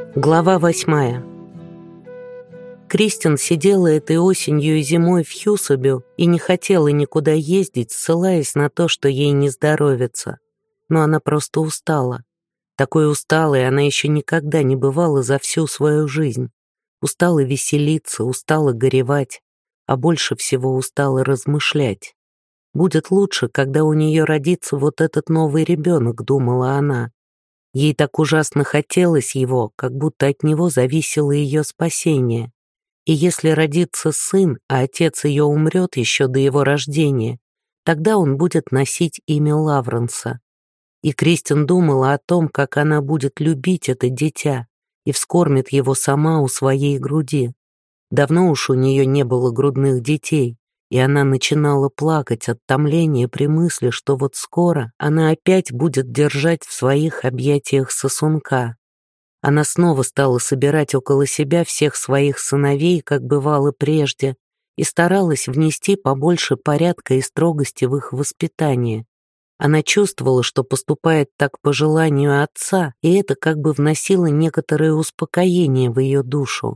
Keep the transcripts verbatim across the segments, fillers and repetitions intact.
Глава восьмая. Кристин сидела этой осенью и зимой в Хьюсабю и не хотела никуда ездить, ссылаясь на то, что ей не здоровится. Но она просто устала. Такой усталой она еще никогда не бывала за всю свою жизнь. Устала веселиться, устала горевать, а больше всего устала размышлять. Будет лучше, когда у нее родится вот этот новый ребенок, думала она. Ей так ужасно хотелось его, как будто от него зависело ее спасение. И если родится сын, а отец ее умрет еще до его рождения, тогда он будет носить имя Лавренса. И Кристин думала о том, как она будет любить это дитя и вскормит его сама у своей груди. Давно уж у нее не было грудных детей, и она начинала плакать от томления при мысли, что вот скоро она опять будет держать в своих объятиях сосунка. Она снова стала собирать около себя всех своих сыновей, как бывало прежде, и старалась внести побольше порядка и строгости в их воспитание. Она чувствовала, что поступает так по желанию отца, и это как бы вносило некоторое успокоение в ее душу.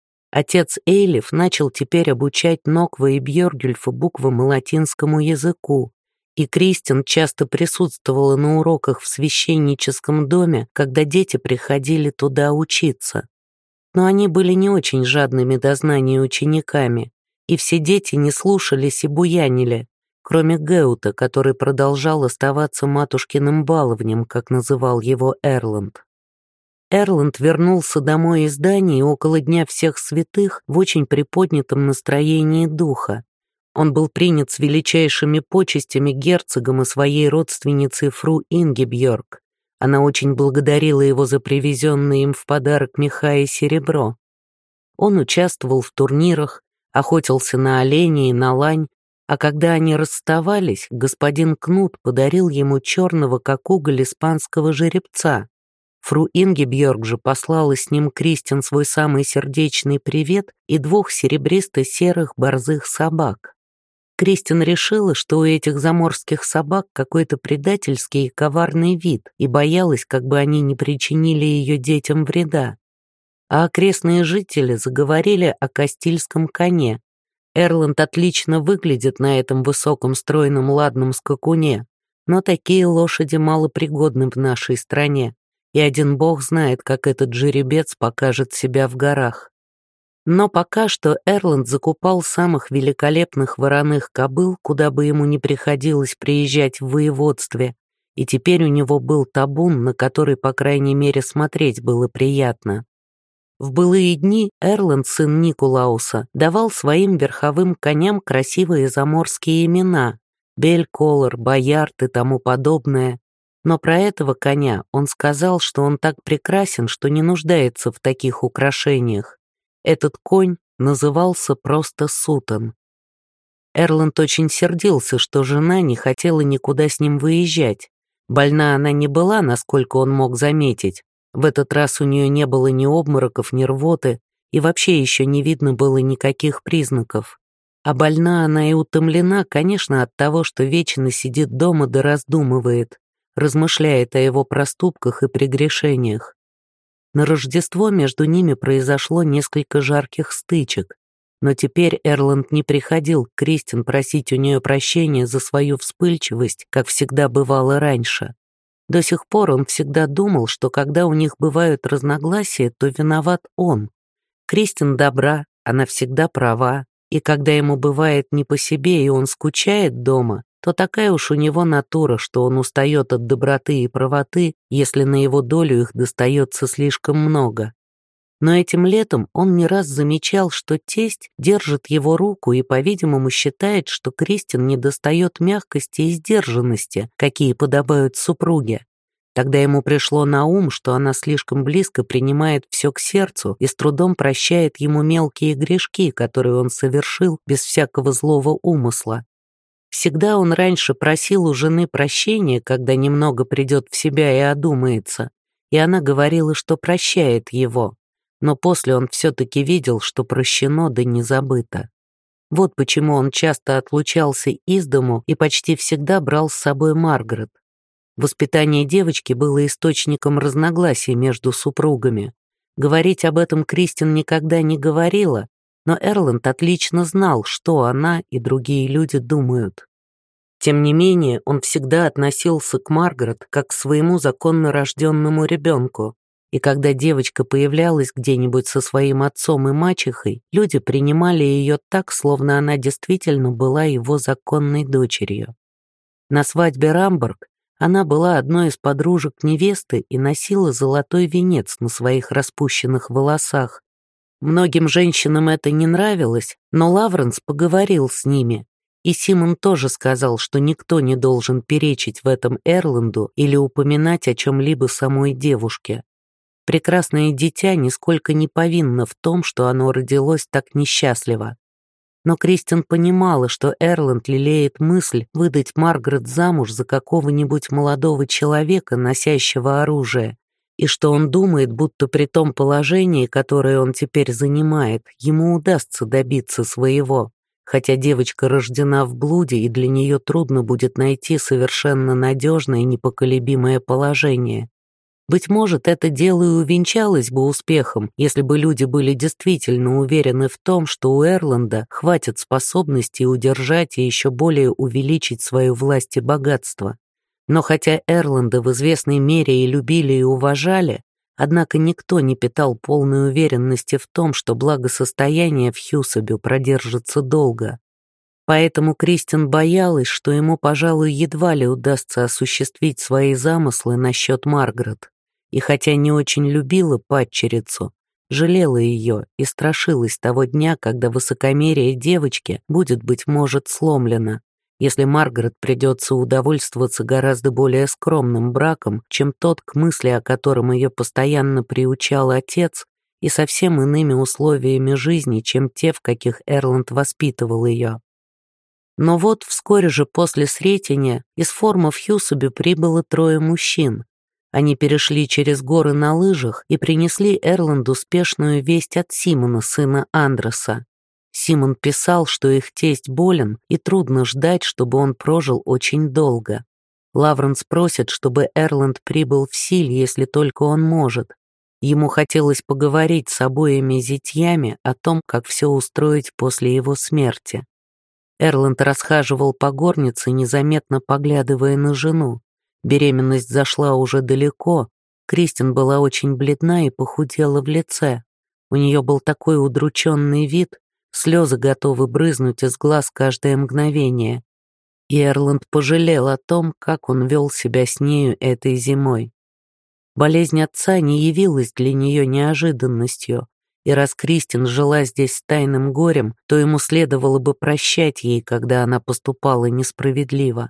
Отец Эйлиф начал теперь обучать Ноква и Бьоргюльфа буквам и латинскому языку, и Кристин часто присутствовала на уроках в священническом доме, когда дети приходили туда учиться. Но они были не очень жадными до знаний учениками, и все дети не слушались и буянили, кроме Геута, который продолжал оставаться матушкиным баловнем, как называл его Эрланд. Эрланд вернулся домой из Дании около Дня всех святых в очень приподнятом настроении духа. Он был принят с величайшими почестями герцогом и своей родственницей фру Ингебьорг. Она очень благодарила его за привезенные им в подарок меха и серебро. Он участвовал в турнирах, охотился на оленей и на лань, а когда они расставались, господин Кнут подарил ему черного, как уголь, испанского жеребца. Фру Ингебьорг же послала с ним Кристин свой самый сердечный привет и двух серебристо-серых борзых собак. Кристин решила, что у этих заморских собак какой-то предательский и коварный вид, и боялась, как бы они не причинили ее детям вреда. А окрестные жители заговорили о кастильском коне. Эрланд отлично выглядит на этом высоком стройном ладном скакуне, но такие лошади малопригодны в нашей стране. И один бог знает, как этот жеребец покажет себя в горах. Но пока что Эрланд закупал самых великолепных вороных кобыл, куда бы ему ни приходилось приезжать в воеводстве, и теперь у него был табун, на который, по крайней мере, смотреть было приятно. В былые дни Эрланд, сын Никулауса, давал своим верховым коням красивые заморские имена — Бельколор, Боярд и тому подобное. Но про этого коня он сказал, что он так прекрасен, что не нуждается в таких украшениях. Этот конь назывался просто Сутон. Эрланд очень сердился, что жена не хотела никуда с ним выезжать. Больна она не была, насколько он мог заметить. В этот раз у нее не было ни обмороков, ни рвоты, и вообще еще не видно было никаких признаков. А больна она и утомлена, конечно, от того, что вечно сидит дома да раздумывает, размышляет о его проступках и прегрешениях. На Рождество между ними произошло несколько жарких стычек, но теперь Эрланд не приходил к Кристин просить у нее прощения за свою вспыльчивость, как всегда бывало раньше. До сих пор он всегда думал, что когда у них бывают разногласия, то виноват он. Кристин добра, она всегда права, и когда ему бывает не по себе и он скучает дома, то такая уж у него натура, что он устает от доброты и правоты, если на его долю их достается слишком много. Но этим летом он не раз замечал, что тесть держит его руку и, по-видимому, считает, что Кристин недостает мягкости и сдержанности, какие подобают супруге. Тогда ему пришло на ум, что она слишком близко принимает все к сердцу и с трудом прощает ему мелкие грешки, которые он совершил без всякого злого умысла. Всегда он раньше просил у жены прощения, когда немного придет в себя и одумается, и она говорила, что прощает его, но после он все-таки видел, что прощено да не забыто. Вот почему он часто отлучался из дому и почти всегда брал с собой Маргарет. Воспитание девочки было источником разногласий между супругами. Говорить об этом Кристин никогда не говорила, но Эрланд отлично знал, что она и другие люди думают. Тем не менее, он всегда относился к Маргарет как к своему законно рожденному ребенку, и когда девочка появлялась где-нибудь со своим отцом и мачехой, люди принимали ее так, словно она действительно была его законной дочерью. На свадьбе Рамберг она была одной из подружек невесты и носила золотой венец на своих распущенных волосах. Многим женщинам это не нравилось, но Лавренс поговорил с ними, и Симон тоже сказал, что никто не должен перечить в этом Эрланду или упоминать о чем-либо самой девушке. Прекрасное дитя нисколько не повинно в том, что оно родилось так несчастливо. Но Кристин понимала, что Эрланд лелеет мысль выдать Маргарет замуж за какого-нибудь молодого человека, носящего оружие, и что он думает, будто при том положении, которое он теперь занимает, ему удастся добиться своего, хотя девочка рождена в блуде, и для нее трудно будет найти совершенно надежное и непоколебимое положение. Быть может, это дело и увенчалось бы успехом, если бы люди были действительно уверены в том, что у Эрланда хватит способностей удержать и еще более увеличить свою власть и богатство. Но хотя Эрланда в известной мере и любили, и уважали, однако никто не питал полной уверенности в том, что благосостояние в Хьюсабю продержится долго. Поэтому Кристин боялась, что ему, пожалуй, едва ли удастся осуществить свои замыслы насчет Маргарет. И хотя не очень любила падчерицу, жалела ее и страшилась того дня, когда высокомерие девочки будет, быть может, сломлено, если Маргарет придется удовольствоваться гораздо более скромным браком, чем тот, к мысли о котором ее постоянно приучал отец, и совсем иными условиями жизни, чем те, в каких Эрланд воспитывал ее. Но вот вскоре же после Сретения из Форма в Хьюсабю прибыло трое мужчин. Они перешли через горы на лыжах и принесли Эрланду спешную весть от Симона, сына Андреса. Симон писал, что их тесть болен, и трудно ждать, чтобы он прожил очень долго. Лавренс просит, чтобы Эрланд прибыл в Силь, если только он может. Ему хотелось поговорить с обоими зятьями о том, как все устроить после его смерти. Эрланд расхаживал по горнице, незаметно поглядывая на жену. Беременность зашла уже далеко, Кристин была очень бледна и похудела в лице. У нее был такой удрученный вид, слезы готовы брызнуть из глаз каждое мгновение. И Эрланд пожалел о том, как он вел себя с нею этой зимой. Болезнь отца не явилась для нее неожиданностью, и раз Кристин жила здесь с тайным горем, то ему следовало бы прощать ей, когда она поступала несправедливо.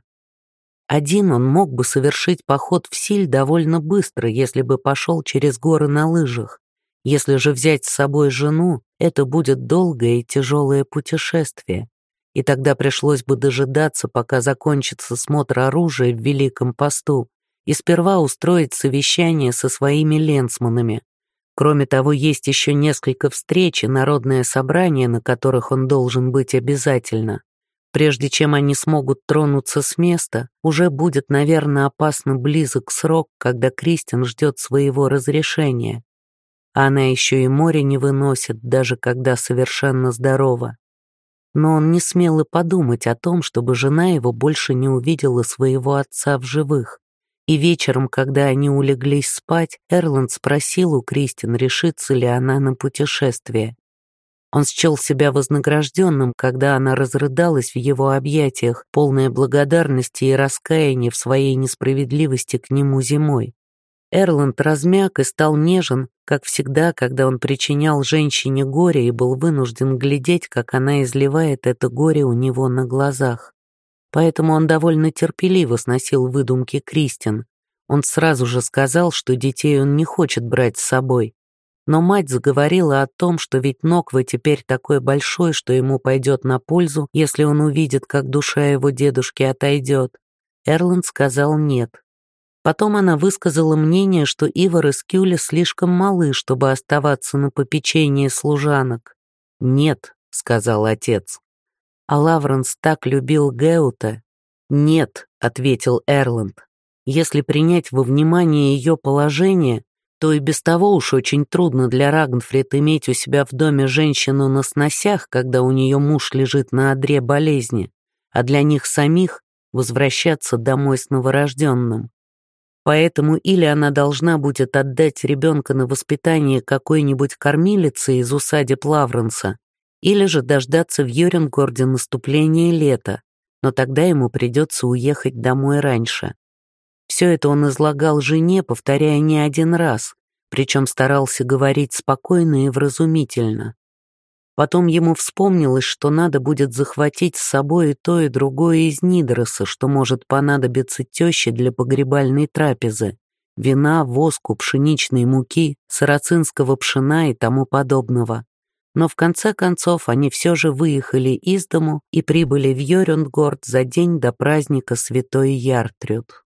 Один он мог бы совершить поход в Силь довольно быстро, если бы пошел через горы на лыжах. Если же взять с собой жену, это будет долгое и тяжелое путешествие. И тогда пришлось бы дожидаться, пока закончится смотр оружия в Великом посту, и сперва устроить совещание со своими ленсманами. Кроме того, есть еще несколько встреч и народное собрание, на которых он должен быть обязательно. Прежде чем они смогут тронуться с места, уже будет, наверное, опасно близок срок, когда Кристин ждет своего разрешения. А она еще и море не выносит, даже когда совершенно здорова. Но он не смел и подумать о том, чтобы жена его больше не увидела своего отца в живых. И вечером, когда они улеглись спать, Эрланд спросил у Кристин, решится ли она на путешествие. Он счел себя вознагражденным, когда она разрыдалась в его объятиях, полная благодарности и раскаяния в своей несправедливости к нему зимой. Эрланд размяк и стал нежен, как всегда, когда он причинял женщине горе и был вынужден глядеть, как она изливает это горе у него на глазах. Поэтому он довольно терпеливо сносил выдумки Кристин. Он сразу же сказал, что детей он не хочет брать с собой. Но мать заговорила о том, что ведь Ноква теперь такой большой, что ему пойдет на пользу, если он увидит, как душа его дедушки отойдет. Эрланд сказал нет. Потом она высказала мнение, что Ивар и Скюля слишком малы, чтобы оставаться на попечении служанок. «Нет», — сказал отец. А Лавренс так любил Геута. «Нет», — ответил Эрланд. «Если принять во внимание ее положение, то и без того уж очень трудно для Рагнфрид иметь у себя в доме женщину на сносях, когда у нее муж лежит на одре болезни, а для них самих возвращаться домой с новорожденным. Поэтому или она должна будет отдать ребенка на воспитание какой-нибудь кормилице из усадеб Лавренса, или же дождаться в Йорюнгорде наступления лета, но тогда ему придется уехать домой раньше. Все это он излагал жене, повторяя не один раз, причем старался говорить спокойно и вразумительно. Потом ему вспомнилось, что надо будет захватить с собой и то, и другое из Нидроса, что может понадобиться теще для погребальной трапезы: вина, воску, пшеничной муки, сарацинского пшена и тому подобного. Но в конце концов они все же выехали из дому и прибыли в Йорюнгорд за день до праздника Святой Яртрюд.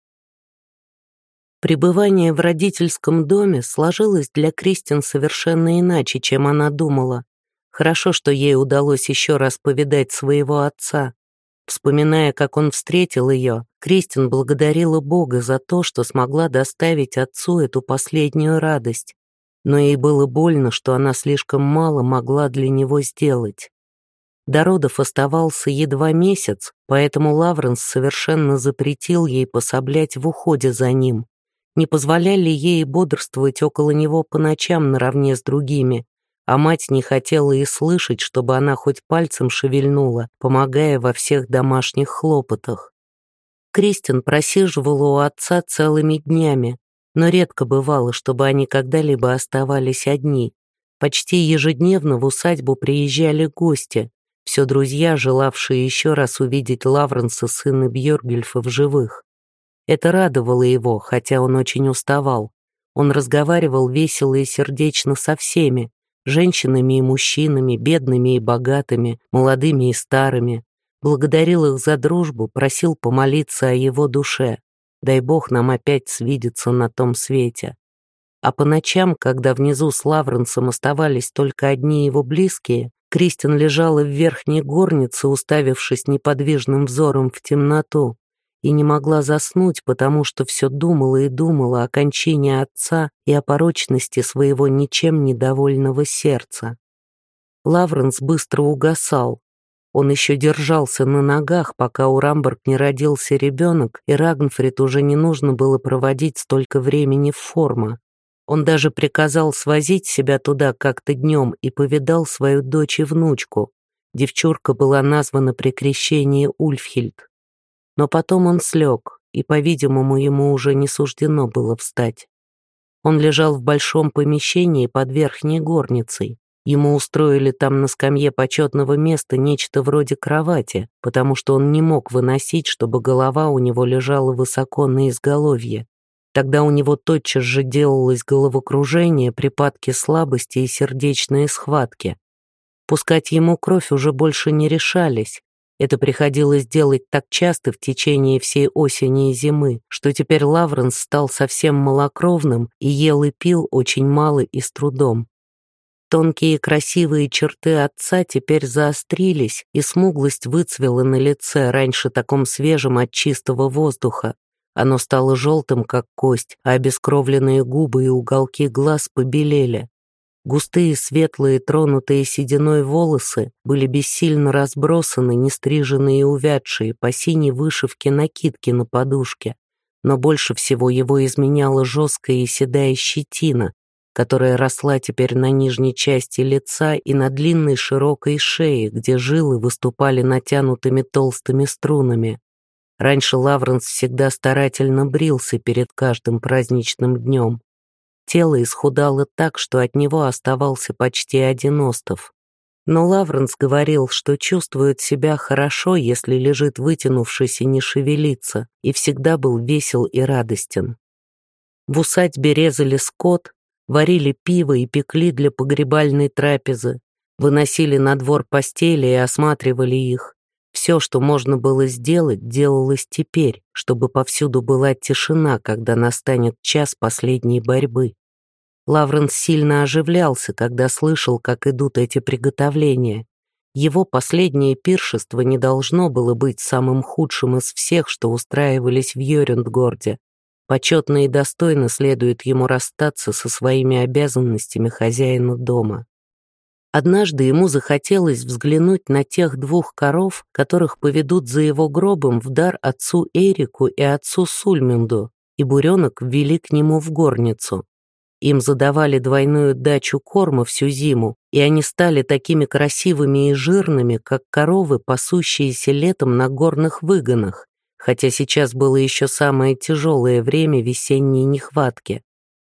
Пребывание в родительском доме сложилось для Кристин совершенно иначе, чем она думала. Хорошо, что ей удалось еще раз повидать своего отца. Вспоминая, как он встретил ее, Кристин благодарила Бога за то, что смогла доставить отцу эту последнюю радость. Но ей было больно, что она слишком мало могла для него сделать. До родов оставался едва месяц, поэтому Лавренс совершенно запретил ей пособлять в уходе за ним. Не позволяли ей бодрствовать около него по ночам наравне с другими, а мать не хотела и слышать, чтобы она хоть пальцем шевельнула, помогая во всех домашних хлопотах. Кристин просиживала у отца целыми днями, но редко бывало, чтобы они когда-либо оставались одни. Почти ежедневно в усадьбу приезжали гости, все друзья, желавшие еще раз увидеть Лавренса, сына Бьоргюльфа, в живых. Это радовало его, хотя он очень уставал. Он разговаривал весело и сердечно со всеми, женщинами и мужчинами, бедными и богатыми, молодыми и старыми. Благодарил их за дружбу, просил помолиться о его душе. Дай Бог нам опять свидеться на том свете. А по ночам, когда внизу с Лавренсом оставались только одни его близкие, Кристин лежала в верхней горнице, уставившись неподвижным взором в темноту, и не могла заснуть, потому что все думала и думала о кончине отца и о порочности своего ничем недовольного сердца. Лавренс быстро угасал. Он еще держался на ногах, пока у Рамберг не родился ребенок, и Рагнфрид уже не нужно было проводить столько времени в Форма. Он даже приказал свозить себя туда как-то днем и повидал свою дочь и внучку. Девчурка была названа при крещении Ульфхильд. Но потом он слег, и, по-видимому, ему уже не суждено было встать. Он лежал в большом помещении под верхней горницей. Ему устроили там на скамье почетного места нечто вроде кровати, потому что он не мог выносить, чтобы голова у него лежала высоко на изголовье. Тогда у него тотчас же делалось головокружение, припадки слабости и сердечные схватки. Пускать ему кровь уже больше не решались. Это приходилось делать так часто в течение всей осени и зимы, что теперь Лавренс стал совсем малокровным и ел и пил очень мало и с трудом. Тонкие красивые черты отца теперь заострились, и смуглость выцвела на лице, раньше таком свежем от чистого воздуха. Оно стало желтым, как кость, а обескровленные губы и уголки глаз побелели. Густые, светлые, тронутые сединой волосы были бессильно разбросаны, нестриженные и увядшие, по синей вышивке накидки на подушке. Но больше всего его изменяла жесткая и седая щетина, которая росла теперь на нижней части лица и на длинной широкой шее, где жилы выступали натянутыми толстыми струнами. Раньше Лавренс всегда старательно брился перед каждым праздничным днем. Тело исхудало так, что от него оставался почти один остов. Но Лавренс говорил, что чувствует себя хорошо, если лежит вытянувшись и не шевелится, и всегда был весел и радостен. В усадьбе резали скот, варили пиво и пекли для погребальной трапезы, выносили на двор постели и осматривали их. Все, что можно было сделать, делалось теперь, чтобы повсюду была тишина, когда настанет час последней борьбы. Лавренс сильно оживлялся, когда слышал, как идут эти приготовления. Его последнее пиршество не должно было быть самым худшим из всех, что устраивались в Йорюнгорде, почетно и достойно следует ему расстаться со своими обязанностями хозяина дома. Однажды ему захотелось взглянуть на тех двух коров, которых поведут за его гробом в дар отцу Эрику и отцу Сульмунду, и буренок ввели к нему в горницу. Им задавали двойную дачу корма всю зиму, и они стали такими красивыми и жирными, как коровы, пасущиеся летом на горных выгонах, хотя сейчас было еще самое тяжелое время весенней нехватки.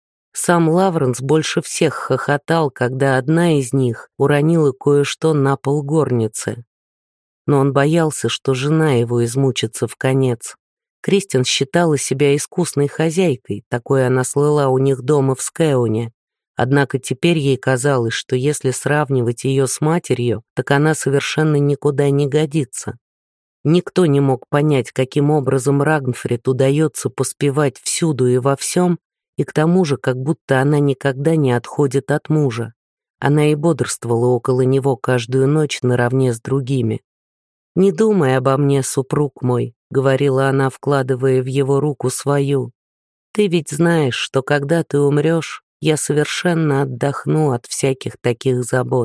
Сам Лавренс больше всех хохотал, когда одна из них уронила кое-что на пол горницы. Но он боялся, что жена его измучится вконец. Кристин считала себя искусной хозяйкой, такой она слыла у них дома в Скэуне. Однако теперь ей казалось, что если сравнивать ее с матерью, так она совершенно никуда не годится. Никто не мог понять, каким образом Рагнфрид удается поспевать всюду и во всем, и к тому же, как будто она никогда не отходит от мужа. Она и бодрствовала около него каждую ночь наравне с другими. «Не думай обо мне, супруг мой», — говорила она, вкладывая в его руку свою. «Ты ведь знаешь, что когда ты умрешь, я совершенно отдохну от всяких таких забот».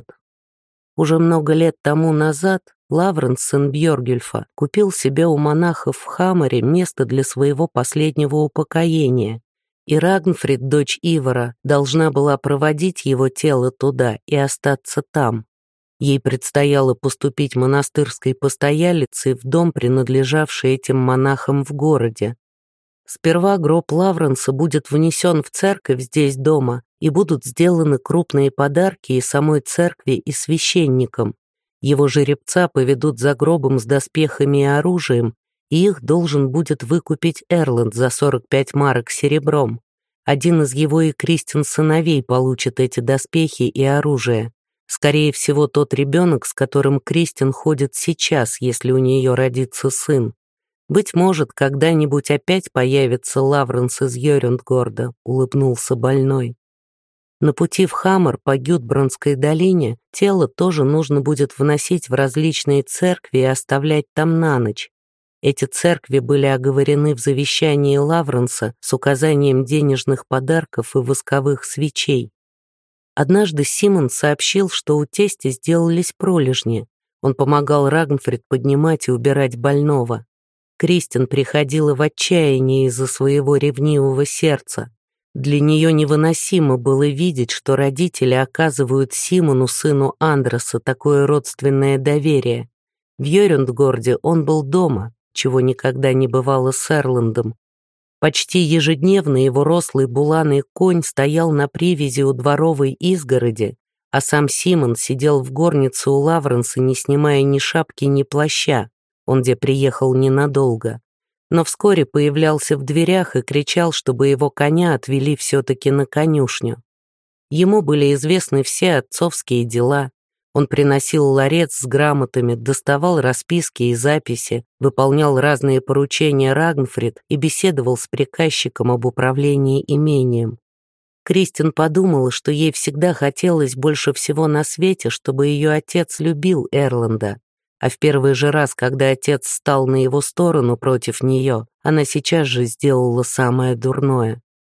Уже много лет тому назад Лавренс, сын Бьоргюльфа, купил себе у монахов в Хамаре место для своего последнего упокоения, и Рагнфрид, дочь Ивара, должна была проводить его тело туда и остаться там. Ей предстояло поступить монастырской постоялицей в дом, принадлежавший этим монахам в городе. Сперва гроб Лавренса будет внесен в церковь здесь дома, и будут сделаны крупные подарки и самой церкви, и священникам. Его жеребца поведут за гробом с доспехами и оружием, и их должен будет выкупить Эрланд за сорок пять марок серебром. Один из его и Кристин сыновей получит эти доспехи и оружие. Скорее всего, тот ребенок, с которым Кристин ходит сейчас, если у нее родится сын. Быть может, когда-нибудь опять появится Лавренс из Йорюндгорда, улыбнулся больной. На пути в Хамар по Гюдбранской долине тело тоже нужно будет вносить в различные церкви и оставлять там на ночь. Эти церкви были оговорены в завещании Лавренса с указанием денежных подарков и восковых свечей. Однажды Симон сообщил, что у тестя сделались пролежни. Он помогал Рагнфрид поднимать и убирать больного. Кристин приходила в отчаяние из-за своего ревнивого сердца. Для нее невыносимо было видеть, что родители оказывают Симону, сыну Андреса, такое родственное доверие. В Йорюндгорде он был дома, чего никогда не бывало с Эрландом. Почти ежедневно его рослый буланый конь стоял на привязи у дворовой изгороди, а сам Симон сидел в горнице у Лавренса, не снимая ни шапки, ни плаща, он где приехал ненадолго. Но вскоре появлялся в дверях и кричал, чтобы его коня отвели все-таки на конюшню. Ему были известны все отцовские дела. Он приносил ларец с грамотами, доставал расписки и записи, выполнял разные поручения Рагнфрид и беседовал с приказчиком об управлении имением. Кристин подумала, что ей всегда хотелось больше всего на свете, чтобы ее отец любил Эрланда. А в первый же раз, когда отец стал на его сторону против нее, она сейчас же сделала самое дурное.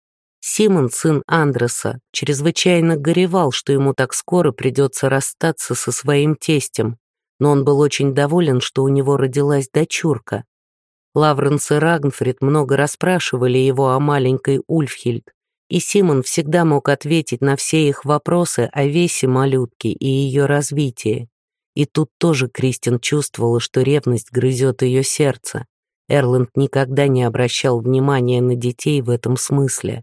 Симон, сын Андреса, чрезвычайно горевал, что ему так скоро придется расстаться со своим тестем, но он был очень доволен, что у него родилась дочурка. Лавренс и Рагнфрид много расспрашивали его о маленькой Ульфхильд, и Симон всегда мог ответить на все их вопросы о весе малютки и ее развитии. И тут тоже Кристин чувствовала, что ревность грызет ее сердце. Эрланд никогда не обращал внимания на детей в этом смысле.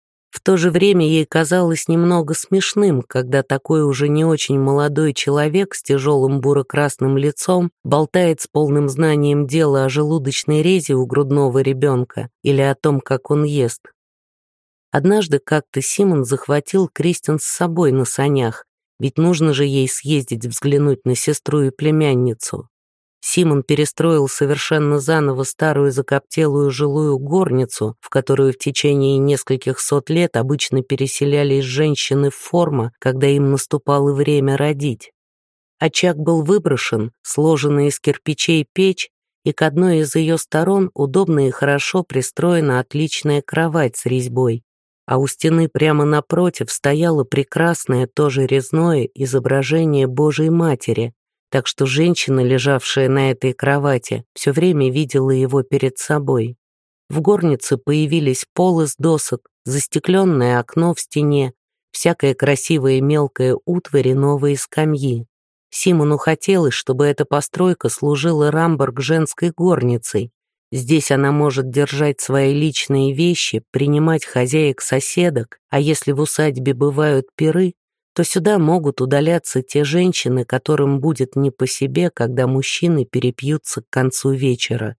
В то же время ей казалось немного смешным, когда такой уже не очень молодой человек с тяжелым буро-красным лицом болтает с полным знанием дела о желудочной резе у грудного ребенка или о том, как он ест. Однажды как-то Симон захватил Кристин с собой на санях, ведь нужно же ей съездить взглянуть на сестру и племянницу. Симон перестроил совершенно заново старую закоптелую жилую горницу, в которую в течение нескольких сот лет обычно переселялись женщины в форма, когда им наступало время родить. Очаг был выброшен, сложенная из кирпичей печь, и к одной из ее сторон удобно и хорошо пристроена отличная кровать с резьбой, а у стены прямо напротив стояло прекрасное, тоже резное, изображение Божией Матери, так что женщина, лежавшая на этой кровати, все время видела его перед собой. В горнице появились пол из досок, застекленное окно в стене, всякая красивая мелкая утварь и новые скамьи. Симону хотелось, чтобы эта постройка служила Рамборг женской горницей. Здесь она может держать свои личные вещи, принимать хозяек-соседок, а если в усадьбе бывают пиры, то сюда могут удаляться те женщины, которым будет не по себе, когда мужчины перепьются к концу вечера.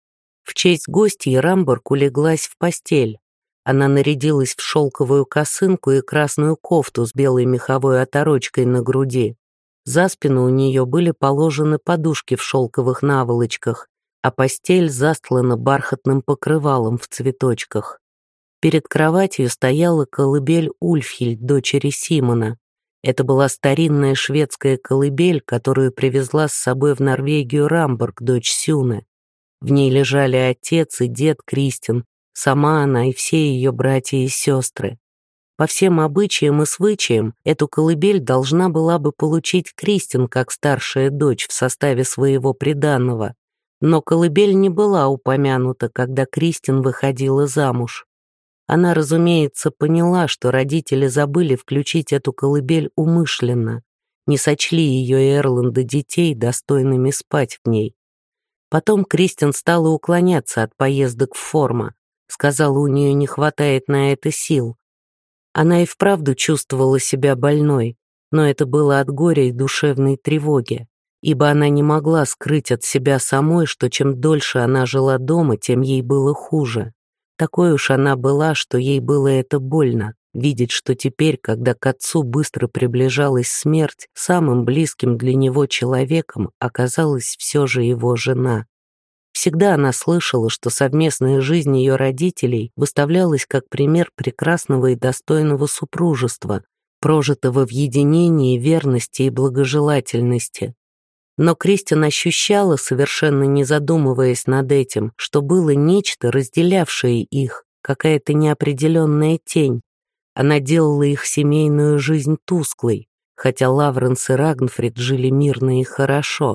В честь гостей Рамборг улеглась в постель. Она нарядилась в шелковую косынку и красную кофту с белой меховой оторочкой на груди. За спину у нее были положены подушки в шелковых наволочках, а постель застлана бархатным покрывалом в цветочках. Перед кроватью стояла колыбель Ульфхильд, дочери Симона. Это была старинная шведская колыбель, которую привезла с собой в Норвегию Рамборг, дочь Сюны. В ней лежали отец и дед Кристин, сама она и все ее братья и сестры. По всем обычаям и свычаям эту колыбель должна была бы получить Кристин как старшая дочь в составе своего приданого, но колыбель не была упомянута, когда Кристин выходила замуж. Она, разумеется, поняла, что родители забыли включить эту колыбель умышленно, не сочли ее и Эрланда детей достойными спать в ней. Потом Кристин стала уклоняться от поездок в Форма, сказала, у нее не хватает на это сил. Она и вправду чувствовала себя больной, но это было от горя и душевной тревоги, ибо она не могла скрыть от себя самой, что чем дольше она жила дома, тем ей было хуже. Такой уж она была, что ей было это больно, видеть, что теперь, когда к отцу быстро приближалась смерть, самым близким для него человеком оказалась все же его жена. Всегда она слышала, что совместная жизнь ее родителей выставлялась как пример прекрасного и достойного супружества, прожитого в единении, верности и благожелательности. Но Кристин ощущала, совершенно не задумываясь над этим, что было нечто, разделявшее их, какая-то неопределенная тень. Она делала их семейную жизнь тусклой, хотя Лавренс и Рагнфрид жили мирно и хорошо.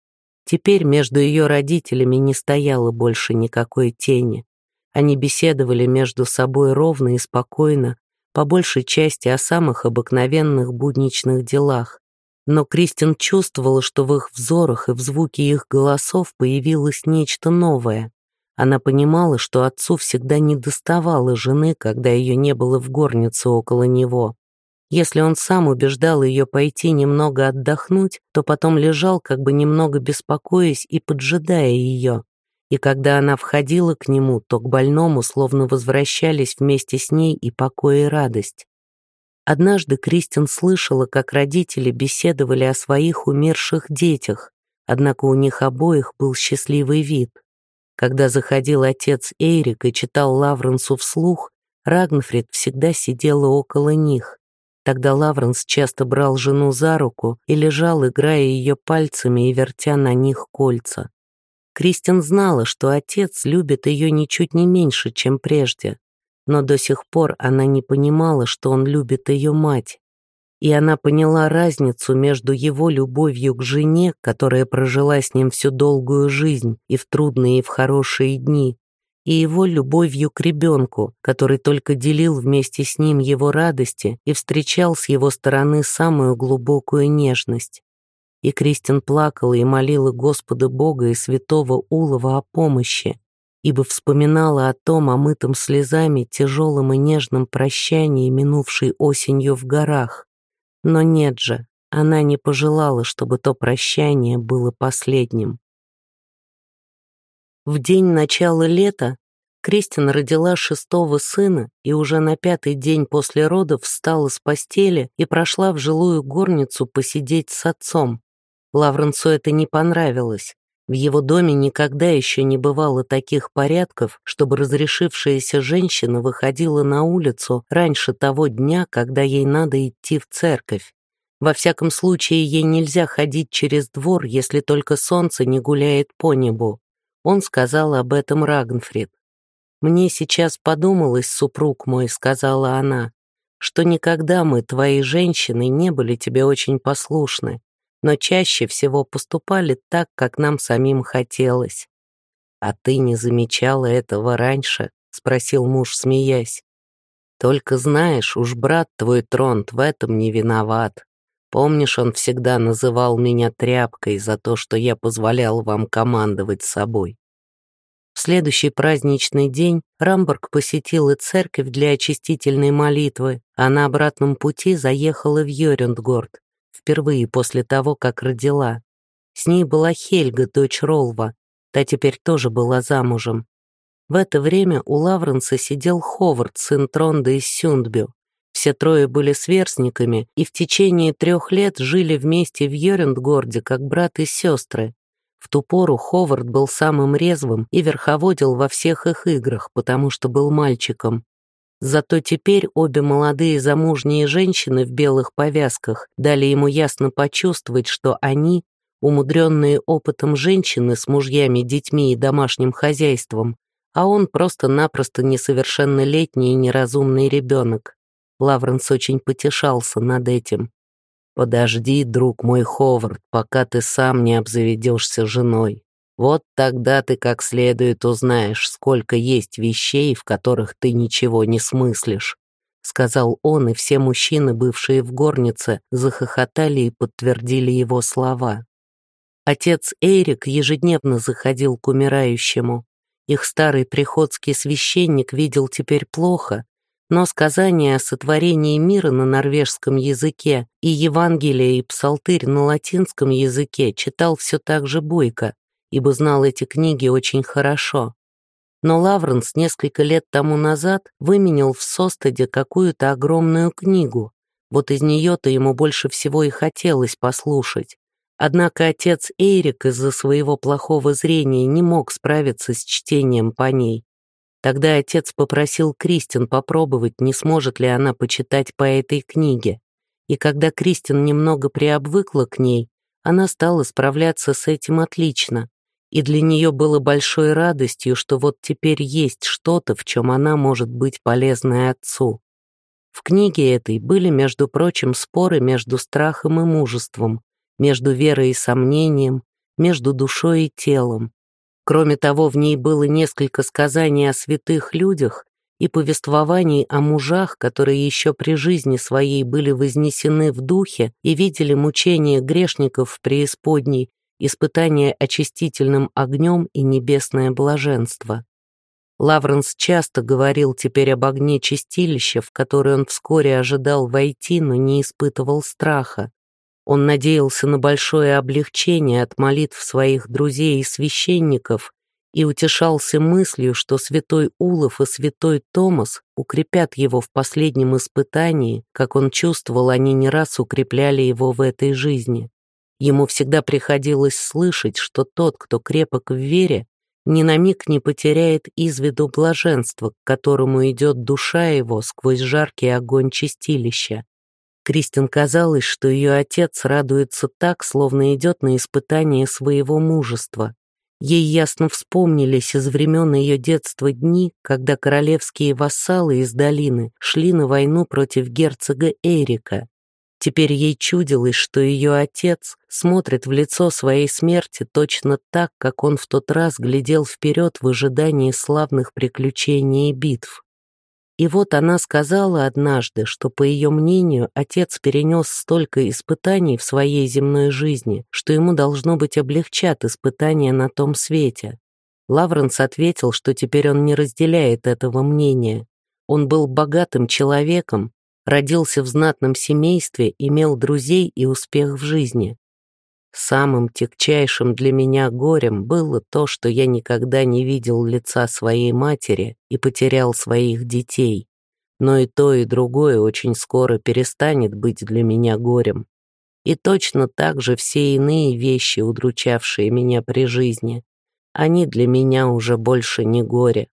Теперь между ее родителями не стояло больше никакой тени. Они беседовали между собой ровно и спокойно, по большей части о самых обыкновенных будничных делах. Но Кристин чувствовала, что в их взорах и в звуке их голосов появилось нечто новое. Она понимала, что отцу всегда недоставало жены, когда ее не было в горнице около него. Если он сам убеждал ее пойти немного отдохнуть, то потом лежал, как бы немного беспокоясь и поджидая ее. И когда она входила к нему, то к больному словно возвращались вместе с ней и покой, и радость. Однажды Кристин слышала, как родители беседовали о своих умерших детях, однако у них обоих был счастливый вид. Когда заходил отец Эйрик и читал Лавренсу вслух, Рагнфрид всегда сидела около них. Тогда Лавренс часто брал жену за руку и лежал, играя ее пальцами и вертя на них кольца. Кристин знала, что отец любит ее ничуть не меньше, чем прежде, но до сих пор она не понимала, что он любит ее мать. И она поняла разницу между его любовью к жене, которая прожила с ним всю долгую жизнь и в трудные, и в хорошие дни, и его любовью к ребенку, который только делил вместе с ним его радости и встречал с его стороны самую глубокую нежность. И Кристин плакала и молила Господа Бога и святого Улова о помощи, ибо вспоминала о том омытом слезами тяжелом и нежном прощании, минувшей осенью в горах. Но нет же, она не пожелала, чтобы то прощание было последним. В день начала лета Кристин родила шестого сына и уже на пятый день после родов встала с постели и прошла в жилую горницу посидеть с отцом. Лавренсу это не понравилось. В его доме никогда еще не бывало таких порядков, чтобы разрешившаяся женщина выходила на улицу раньше того дня, когда ей надо идти в церковь. Во всяком случае, ей нельзя ходить через двор, если только солнце не гуляет по небу. Он сказал об этом Рагнфрид. «Мне сейчас подумалось, супруг мой», — сказала она, «что никогда мы, твои женщины, не были тебе очень послушны, но чаще всего поступали так, как нам самим хотелось». «А ты не замечала этого раньше?» — спросил муж, смеясь. «Только знаешь, уж брат твой Тронт в этом не виноват. Помнишь, он всегда называл меня тряпкой за то, что я позволял вам командовать собой». В следующий праздничный день Рамборг посетил и церковь для очистительной молитвы, а на обратном пути заехала в Йорюндгорд, впервые после того, как родила. С ней была Хельга, дочь Ролва, та теперь тоже была замужем. В это время у Лавренса сидел Ховард, сын Тронда из Сюндбю. Все трое были сверстниками и в течение трех лет жили вместе в Йорюндгорде, как брат и сестры. В ту пору Ховард был самым резвым и верховодил во всех их играх, потому что был мальчиком. Зато теперь обе молодые замужние женщины в белых повязках дали ему ясно почувствовать, что они, умудренные опытом женщины с мужьями, детьми и домашним хозяйством, а он просто-напросто несовершеннолетний и неразумный ребенок. Лавренс очень потешался над этим. «Подожди, друг мой Ховард, пока ты сам не обзаведешься женой. Вот тогда ты как следует узнаешь, сколько есть вещей, в которых ты ничего не смыслишь», — сказал он, и все мужчины, бывшие в горнице, захохотали и подтвердили его слова. Отец Эйрик ежедневно заходил к умирающему. Их старый приходский священник видел теперь плохо, но сказания о сотворении мира на норвежском языке и Евангелие и Псалтырь на латинском языке читал все так же бойко, ибо знал эти книги очень хорошо. Но Лавренс несколько лет тому назад выменял в Состаде какую-то огромную книгу. Вот из нее-то ему больше всего и хотелось послушать. Однако отец Эйрик из-за своего плохого зрения не мог справиться с чтением по ней. Тогда отец попросил Кристин попробовать, не сможет ли она почитать по этой книге. И когда Кристин немного приобвыкла к ней, она стала справляться с этим отлично. И для нее было большой радостью, что вот теперь есть что-то, в чем она может быть полезной отцу. В книге этой были, между прочим, споры между страхом и мужеством, между верой и сомнением, между душой и телом. Кроме того, в ней было несколько сказаний о святых людях и повествований о мужах, которые еще при жизни своей были вознесены в духе и видели мучения грешников в преисподней, испытание очистительным огнем и небесное блаженство. Лавренс часто говорил теперь об огне чистилища, в который он вскоре ожидал войти, но не испытывал страха. Он надеялся на большое облегчение от молитв своих друзей и священников и утешался мыслью, что святой Улов и святой Томас укрепят его в последнем испытании, как он чувствовал, они не раз укрепляли его в этой жизни. Ему всегда приходилось слышать, что тот, кто крепок в вере, ни на миг не потеряет из виду блаженства, к которому идет душа его сквозь жаркий огонь чистилища. Кристин казалось, что ее отец радуется так, словно идет на испытание своего мужества. Ей ясно вспомнились из времен ее детства дни, когда королевские вассалы из долины шли на войну против герцога Эрика. Теперь ей чудилось, что ее отец смотрит в лицо своей смерти точно так, как он в тот раз глядел вперед в ожидании славных приключений и битв. И вот она сказала однажды, что, по ее мнению, отец перенес столько испытаний в своей земной жизни, что ему должно быть облегчат испытания на том свете. Лавренс ответил, что теперь он не разделяет этого мнения. Он был богатым человеком, родился в знатном семействе, имел друзей и успех в жизни. Самым тягчайшим для меня горем было то, что я никогда не видел лица своей матери и потерял своих детей. Но и то, и другое очень скоро перестанет быть для меня горем. И точно так же все иные вещи, удручавшие меня при жизни, они для меня уже больше не горе.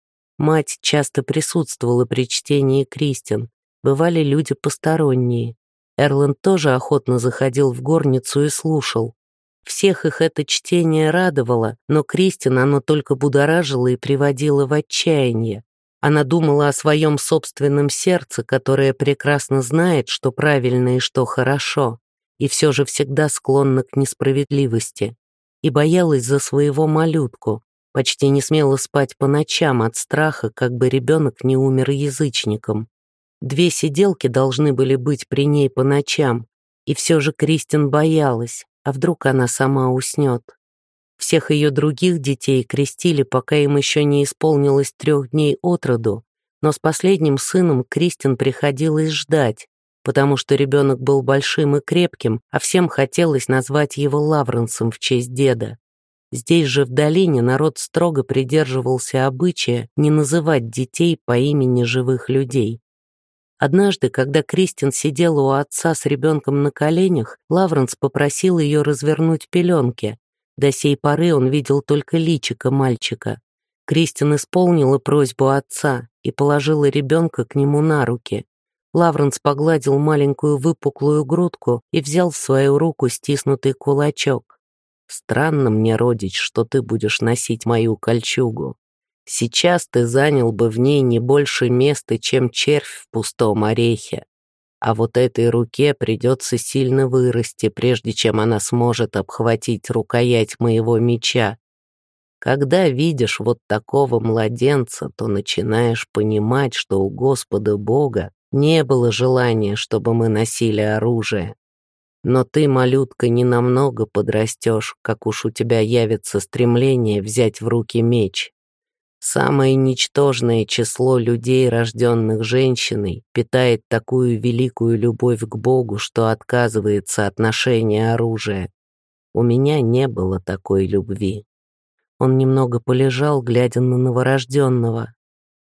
Мать часто присутствовала при чтении Кристин, бывали люди посторонние. Эрланд тоже охотно заходил в горницу и слушал. Всех их это чтение радовало, но Кристин оно только будоражило и приводило в отчаяние. Она думала о своем собственном сердце, которое прекрасно знает, что правильно и что хорошо, и все же всегда склонна к несправедливости, и боялась за своего малютку, почти не смела спать по ночам от страха, как бы ребенок не умер язычником. Две сиделки должны были быть при ней по ночам, и все же Кристин боялась, а вдруг она сама уснет. Всех ее других детей крестили, пока им еще не исполнилось трех дней от роду, но с последним сыном Кристин приходилось ждать, потому что ребенок был большим и крепким, а всем хотелось назвать его Лавренсом в честь деда. Здесь же в долине народ строго придерживался обычая не называть детей по имени живых людей. Однажды, когда Кристин сидела у отца с ребенком на коленях, Лавренс попросил ее развернуть пеленки. До сей поры он видел только личико мальчика. Кристин исполнила просьбу отца и положила ребенка к нему на руки. Лавренс погладил маленькую выпуклую грудку и взял в свою руку стиснутый кулачок. «Странно мне, родич, что ты будешь носить мою кольчугу. Сейчас ты занял бы в ней не больше места, чем червь в пустом орехе. А вот этой руке придется сильно вырасти, прежде чем она сможет обхватить рукоять моего меча. Когда видишь вот такого младенца, то начинаешь понимать, что у Господа Бога не было желания, чтобы мы носили оружие. Но ты, малютка, ненамного подрастешь, как уж у тебя явится стремление взять в руки меч. Самое ничтожное число людей, рожденных женщиной, питает такую великую любовь к Богу, что отказывается от ношения оружия. У меня не было такой любви». Он немного полежал, глядя на новорожденного.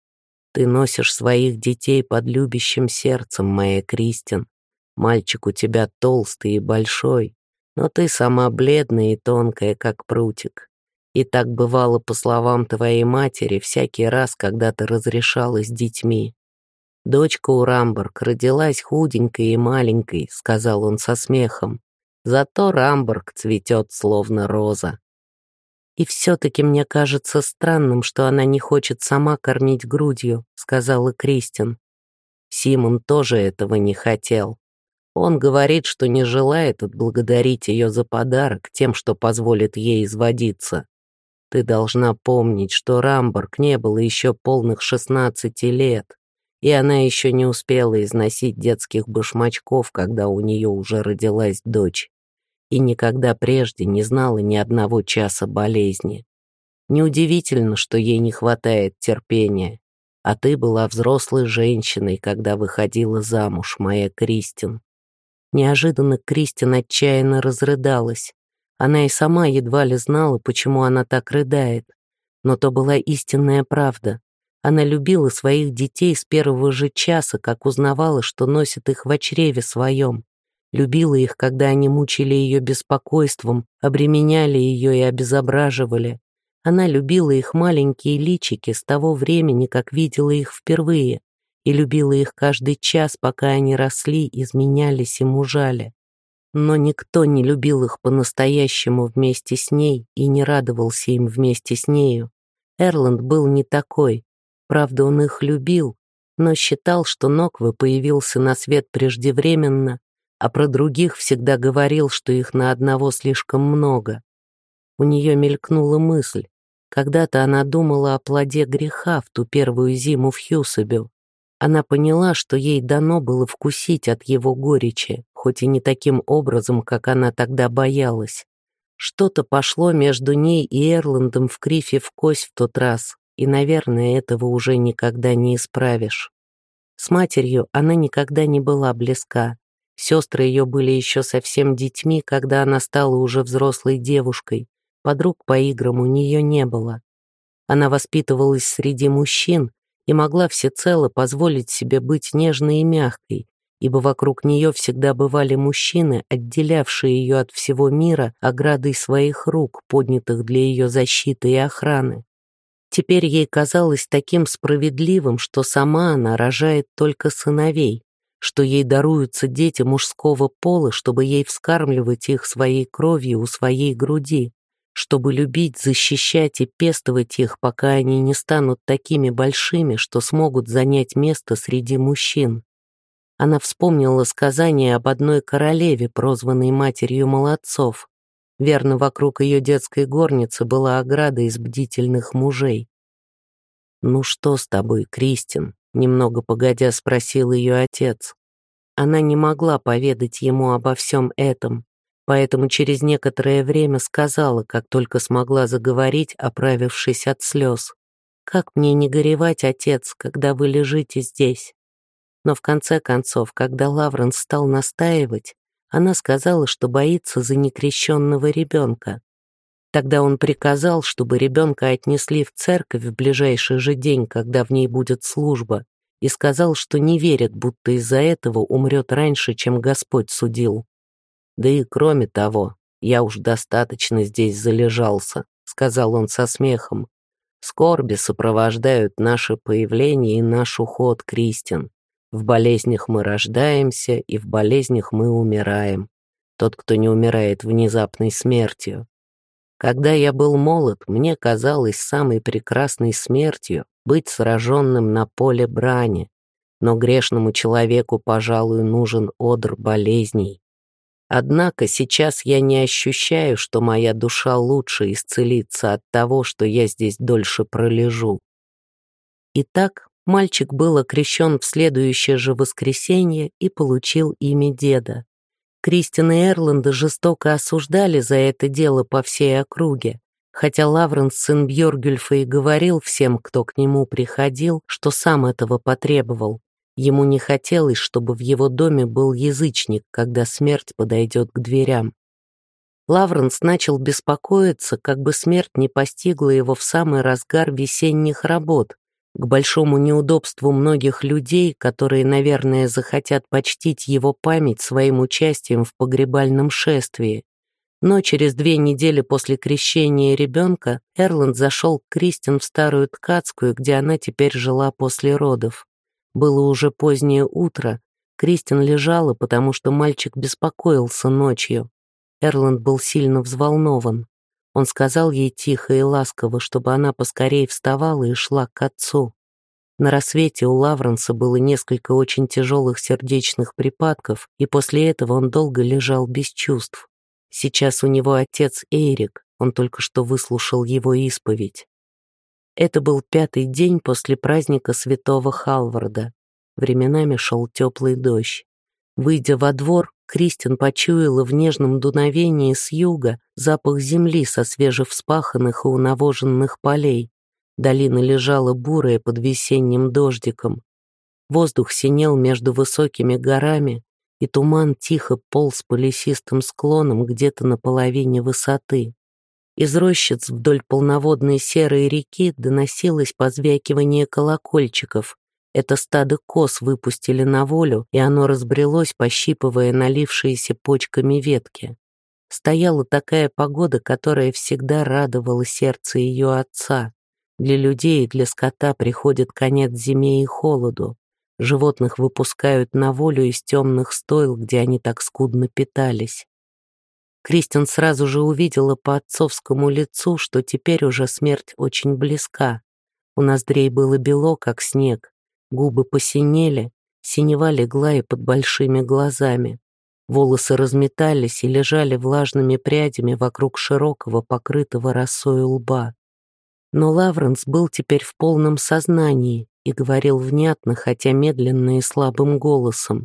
«Ты носишь своих детей под любящим сердцем, моя Кристин. Мальчик у тебя толстый и большой, но ты сама бледная и тонкая, как прутик. И так бывало, по словам твоей матери, всякий раз, когда ты разрешалась с детьми. Дочка у Рамборг родилась худенькой и маленькой», — сказал он со смехом. «Зато Рамборг цветет, словно роза. «И все-таки мне кажется странным, что она не хочет сама кормить грудью», — сказала Кристин. Симон тоже этого не хотел. Он говорит, что не желает отблагодарить ее за подарок тем, что позволит ей изводиться. Ты должна помнить, что Рамборг не было еще полных шестнадцати лет, и она еще не успела износить детских башмачков, когда у нее уже родилась дочь, и никогда прежде не знала ни одного часа болезни. Неудивительно, что ей не хватает терпения. А ты была взрослой женщиной, когда выходила замуж, моя Кристин». Неожиданно Кристин отчаянно разрыдалась. Она и сама едва ли знала, почему она так рыдает. Но то была истинная правда. Она любила своих детей с первого же часа, как узнавала, что носит их в чреве своем. Любила их, когда они мучили ее беспокойством, обременяли ее и обезображивали. Она любила их маленькие личики с того времени, как видела их впервые, и любила их каждый час, пока они росли, изменялись и мужали. Но никто не любил их по-настоящему вместе с ней и не радовался им вместе с нею. Эрланд был не такой. Правда, он их любил, но считал, что Нокве появился на свет преждевременно, а про других всегда говорил, что их на одного слишком много. У нее мелькнула мысль. Когда-то она думала о плоде греха в ту первую зиму в Хьюсабю. Она поняла, что ей дано было вкусить от его горечи, хоть и не таким образом, как она тогда боялась. Что-то пошло между ней и Эрландом в крифе в кость в тот раз, и, наверное, этого уже никогда не исправишь. С матерью она никогда не была близка. Сестры ее были еще совсем детьми, когда она стала уже взрослой девушкой. Подруг по играм у нее не было. Она воспитывалась среди мужчин и могла всецело позволить себе быть нежной и мягкой, ибо вокруг нее всегда бывали мужчины, отделявшие ее от всего мира оградой своих рук, поднятых для ее защиты и охраны. Теперь ей казалось таким справедливым, что сама она рожает только сыновей, что ей даруются дети мужского пола, чтобы ей вскармливать их своей кровью у своей груди, чтобы любить, защищать и пестовать их, пока они не станут такими большими, что смогут занять место среди мужчин. Она вспомнила сказание об одной королеве, прозванной матерью молодцов. Верно, вокруг ее детской горницы была ограда из бдительных мужей. «Ну что с тобой, Кристин?» — немного погодя спросил ее отец. Она не могла поведать ему обо всем этом, поэтому через некоторое время сказала, как только смогла заговорить, оправившись от слез. «Как мне не горевать, отец, когда вы лежите здесь?» Но в конце концов, когда Лавренс стал настаивать, она сказала, что боится за некрещенного ребенка. Тогда он приказал, чтобы ребенка отнесли в церковь в ближайший же день, когда в ней будет служба, и сказал, что не верит, будто из-за этого умрет раньше, чем Господь судил. «Да и кроме того, я уж достаточно здесь залежался», — сказал он со смехом. «Скорби сопровождают наше появление и наш уход, Кристин. В болезнях мы рождаемся, и в болезнях мы умираем. Тот, кто не умирает внезапной смертью. Когда я был молод, мне казалось самой прекрасной смертью быть сраженным на поле брани, но грешному человеку, пожалуй, нужен одр болезней. Однако сейчас я не ощущаю, что моя душа лучше исцелится от того, что я здесь дольше пролежу». Итак, мальчик был окрещен в следующее же воскресенье и получил имя деда. Кристин и Эрланда жестоко осуждали за это дело по всей округе, хотя Лавренс, сын Бьоргюльфа, и говорил всем, кто к нему приходил, что сам этого потребовал. Ему не хотелось, чтобы в его доме был язычник, когда смерть подойдет к дверям. Лавренс начал беспокоиться, как бы смерть не постигла его в самый разгар весенних работ, к большому неудобству многих людей, которые, наверное, захотят почтить его память своим участием в погребальном шествии. Но через две недели после крещения ребенка Эрланд зашел к Кристин в старую ткацкую, где она теперь жила после родов. Было уже позднее утро, Кристин лежала, потому что мальчик беспокоился ночью. Эрланд был сильно взволнован. Он сказал ей тихо и ласково, чтобы она поскорей вставала и шла к отцу. На рассвете у Лавренса было несколько очень тяжелых сердечных припадков, и после этого он долго лежал без чувств. Сейчас у него отец Эйрик, он только что выслушал его исповедь. Это был пятый день после праздника святого Халварда. Временами шел теплый дождь. Выйдя во двор, Кристин почуяла в нежном дуновении с юга запах земли со свежевспаханных и унавоженных полей. Долина лежала бурая под весенним дождиком. Воздух синел между высокими горами, и туман тихо полз по лесистым склонам где-то на половине высоты. Из рощиц вдоль полноводной серой реки доносилось позвякивание колокольчиков. Это стадо коз выпустили на волю, и оно разбрелось, пощипывая налившиеся почками ветки. Стояла такая погода, которая всегда радовала сердце ее отца. Для людей и для скота приходит конец зиме и холоду. Животных выпускают на волю из темных стойл, где они так скудно питались. Кристин сразу же увидела по отцовскому лицу, что теперь уже смерть очень близка. У ноздрей было бело, как снег, губы посинели, синева легла и под большими глазами. Волосы разметались и лежали влажными прядями вокруг широкого, покрытого росой лба. Но Лавренс был теперь в полном сознании и говорил внятно, хотя медленно и слабым голосом.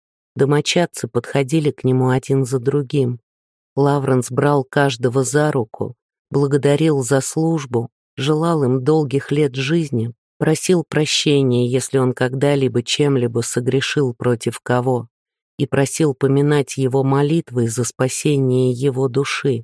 Домочадцы подходили к нему один за другим. Лавренс брал каждого за руку, благодарил за службу, желал им долгих лет жизни, просил прощения, если он когда-либо чем-либо согрешил против кого, и просил поминать его молитвы за спасение его души.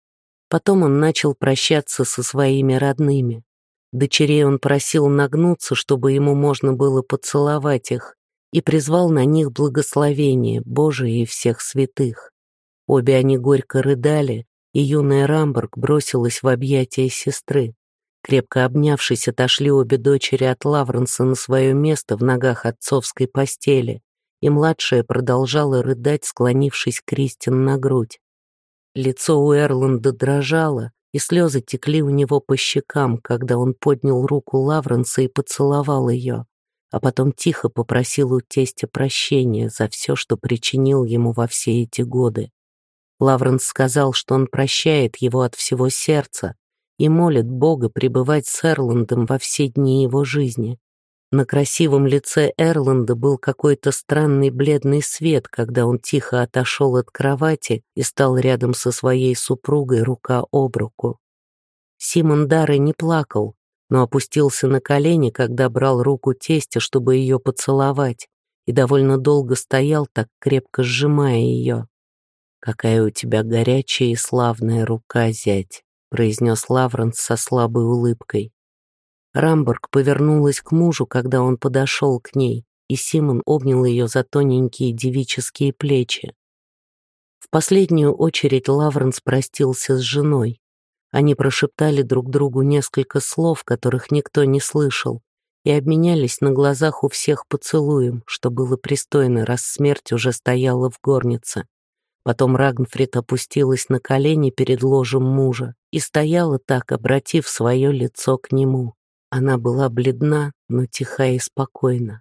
Потом он начал прощаться со своими родными. Дочерей он просил нагнуться, чтобы ему можно было поцеловать их, и призвал на них благословение Божие и всех святых. Обе они горько рыдали, и юная Рамберг бросилась в объятия сестры. Крепко обнявшись, отошли обе дочери от Лавренса на свое место в ногах отцовской постели, и младшая продолжала рыдать, склонившись Кристин на грудь. Лицо у Эрланда дрожало, и слезы текли у него по щекам, когда он поднял руку Лавренса и поцеловал ее, а потом тихо попросил у тестя прощения за все, что причинил ему во все эти годы. Лавренс сказал, что он прощает его от всего сердца и молит Бога пребывать с Эрландом во все дни его жизни. На красивом лице Эрланда был какой-то странный бледный свет, когда он тихо отошел от кровати и стал рядом со своей супругой рука об руку. Симон Дарре не плакал, но опустился на колени, когда брал руку тестя, чтобы ее поцеловать, и довольно долго стоял, так крепко сжимая ее. «Какая у тебя горячая и славная рука, зять», — произнес Лавренс со слабой улыбкой. Рамбург повернулась к мужу, когда он подошел к ней, и Симон обнял ее за тоненькие девические плечи. В последнюю очередь Лавренс простился с женой. Они прошептали друг другу несколько слов, которых никто не слышал, и обменялись на глазах у всех поцелуем, что было пристойно, раз смерть уже стояла в горнице. Потом Рагнфрид опустилась на колени перед ложем мужа и стояла так, обратив свое лицо к нему. Она была бледна, но тиха и спокойна.